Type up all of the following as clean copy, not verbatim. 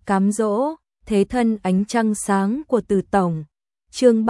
Cám dỗ, thế thân ánh trăng sáng của Từ tổng. Chương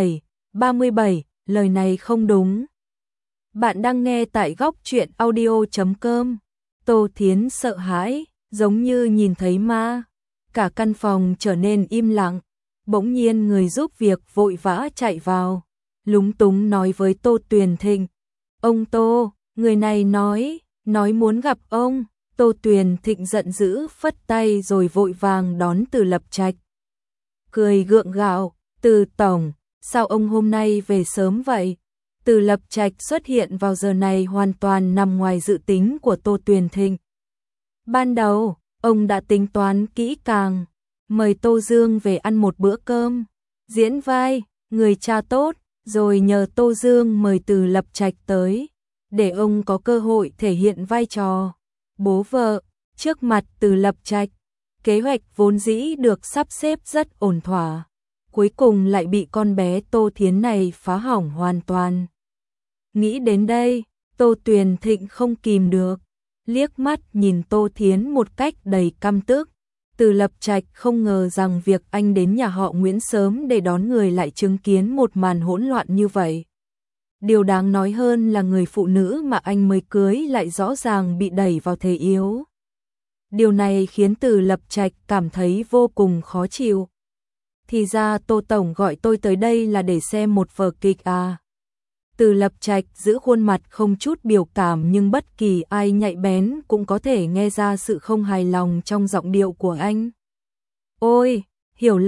37, lời này không đúng. Bạn đang nghe tại góc truyện audio.com. Tô Thiến sợ hãi, giống như nhìn thấy ma. Cả căn phòng trở nên im lặng. Bỗng nhiên người giúp việc vội vã chạy vào, lúng túng nói với Tô Tuyền Thịnh: "Ông Tô, người này nói muốn gặp ông." Tô Tuyền Thịnh giận dữ phất tay rồi vội vàng đón Từ Lập Trạch. Cười gượng gạo: "Từ tổng, sao ông hôm nay về sớm vậy?" Từ Lập Trạch xuất hiện vào giờ này hoàn toàn nằm ngoài dự tính của Tô Tuyền Thịnh. Ban đầu, ông đã tính toán kỹ càng, mời Tô Dương về ăn một bữa cơm, diễn vai người cha tốt, rồi nhờ Tô Dương mời Từ Lập Trạch tới, để ông có cơ hội thể hiện vai trò bố vợ trước mặt Từ Lập Trạch. Kế hoạch vốn dĩ được sắp xếp rất ổn thỏa, cuối cùng lại bị con bé Tô Thiến này phá hỏng hoàn toàn. Nghĩ đến đây, Tô Tuyền Thịnh không kìm được, liếc mắt nhìn Tô Thiến một cách đầy căm tức. Từ Lập Trạch không ngờ rằng việc anh đến nhà họ Nguyễn sớm để đón người lại chứng kiến một màn hỗn loạn như vậy. Điều đáng nói hơn là người phụ nữ mà anh mới cưới lại rõ ràng bị đẩy vào thế yếu. Điều này khiến Từ Lập Trạch cảm thấy vô cùng khó chịu. Thì ra Tô tổng gọi tôi tới đây là để xem một vở kịch à? Từ Lập Trạch giữ khuôn mặt không chút biểu cảm, nhưng bất kỳ ai nhạy bén cũng có thể nghe ra sự không hài lòng trong giọng điệu của anh. "Ôi, hiểu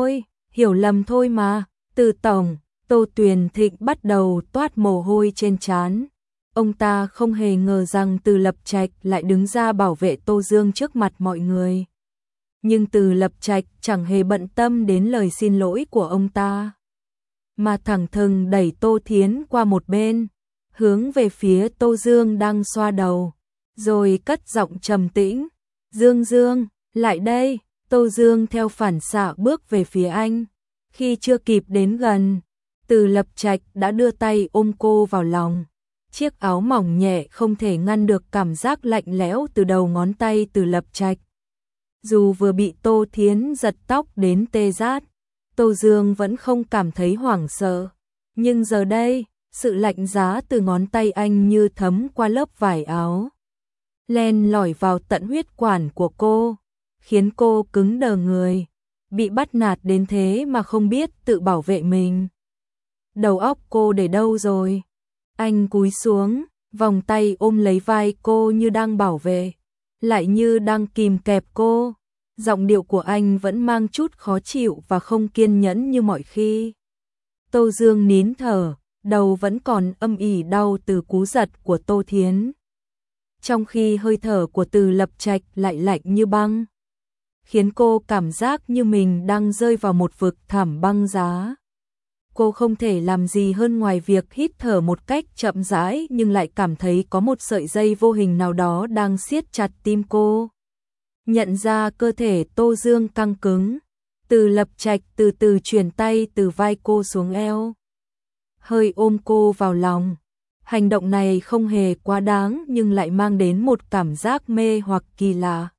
lầm thôi mà, Từ tổng." Tô Tuyền Thịnh bắt đầu toát mồ hôi trên trán. Ông ta không hề ngờ rằng Từ Lập Trạch lại đứng ra bảo vệ Tô Dương trước mặt mọi người. Nhưng Từ Lập Trạch chẳng hề bận tâm đến lời xin lỗi của ông ta, mà thẳng thừng đẩy Tô Thiến qua một bên, hướng về phía Tô Dương đang xoa đầu, rồi cất giọng trầm tĩnh: "Dương Dương, lại đây." Tô Dương theo phản xạ bước về phía anh. Khi chưa kịp đến gần, Từ Lập Trạch đã đưa tay ôm cô vào lòng. Chiếc áo mỏng nhẹ không thể ngăn được cảm giác lạnh lẽo từ đầu ngón tay Từ Lập Trạch. Dù vừa bị Tô Thiến giật tóc đến tê rát, Tô Dương vẫn không cảm thấy hoảng sợ. Nhưng giờ đây, sự lạnh giá từ ngón tay anh như thấm qua lớp vải áo, len lỏi vào tận huyết quản của cô, khiến cô cứng đờ người. Bị bắt nạt đến thế mà không biết tự bảo vệ mình. Đầu óc cô để đâu rồi? Anh cúi xuống, vòng tay ôm lấy vai cô như đang bảo vệ, lại như đang kìm kẹp cô. Giọng điệu của anh vẫn mang chút khó chịu và không kiên nhẫn như mọi khi. Tô Dương nín thở, đầu vẫn còn âm ỉ đau từ cú giật của Tô Thiến. Trong khi hơi thở của Từ Lập Trạch lại lạnh như băng, khiến cô cảm giác như mình đang rơi vào một vực thẳm băng giá. Cô không thể làm gì hơn ngoài việc hít thở một cách chậm rãi, nhưng lại cảm thấy có một sợi dây vô hình nào đó đang siết chặt tim cô. Nhận ra cơ thể Tô Dương căng cứng, Từ Lập Trạch từ từ chuyển tay từ vai cô xuống eo, hơi ôm cô vào lòng. Hành động này không hề quá đáng nhưng lại mang đến một cảm giác mê hoặc kỳ lạ.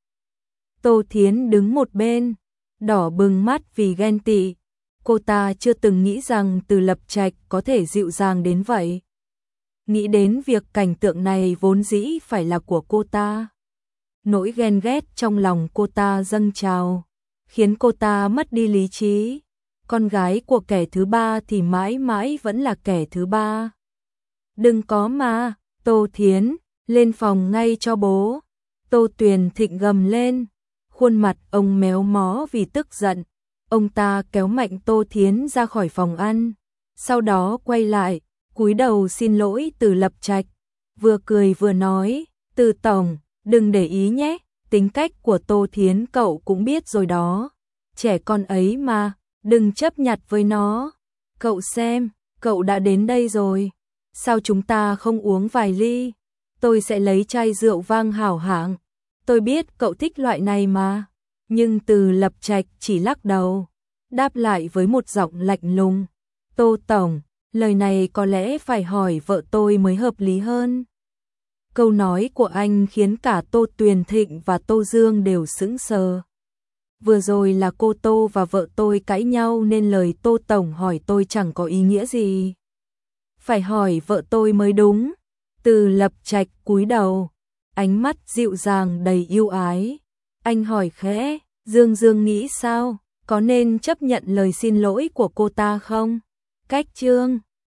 Tô Thiến đứng một bên, đỏ bừng mắt vì ghen tị. Cô ta chưa từng nghĩ rằng Từ Lập Trạch có thể dịu dàng đến vậy. Nghĩ đến việc cảnh tượng này vốn dĩ phải là của cô ta, nỗi ghen ghét trong lòng cô ta dâng trào, khiến cô ta mất đi lý trí. Con gái của kẻ thứ ba thì mãi mãi vẫn là kẻ thứ ba. "Đừng có mà, Tô Thiến, lên phòng ngay cho bố." Tô Tuyền Thịnh gầm lên, khuôn mặt ông méo mó vì tức giận. Ông ta kéo mạnh Tô Thiến ra khỏi phòng ăn, sau đó quay lại, cúi đầu xin lỗi Từ Lập Trạch, vừa cười vừa nói: "Từ tổng, đừng để ý nhé, tính cách của Tô Thiến cậu cũng biết rồi đó, trẻ con ấy mà, đừng chấp nhặt với nó. Cậu xem, cậu đã đến đây rồi, sao chúng ta không uống vài ly? Tôi sẽ lấy chai rượu vang hảo hạng, tôi biết cậu thích loại này mà." Nhưng Từ Lập Trạch chỉ lắc đầu, đáp lại với một giọng lạnh lùng: "Tô tổng, lời này có lẽ phải hỏi vợ tôi mới hợp lý hơn." Câu nói của anh khiến cả Tô Tuyền Thịnh và Tô Dương đều sững sờ. Vừa rồi là cô Tô và vợ tôi cãi nhau nên lời Tô Tổng hỏi tôi chẳng có ý nghĩa gì. Phải hỏi vợ tôi mới đúng. Từ Lập Trạch cúi đầu, ánh mắt dịu dàng đầy yêu ái. Anh hỏi khẽ, Dương Dương nghĩ sao? Có nên chấp nhận lời xin lỗi của cô ta không? Cách chương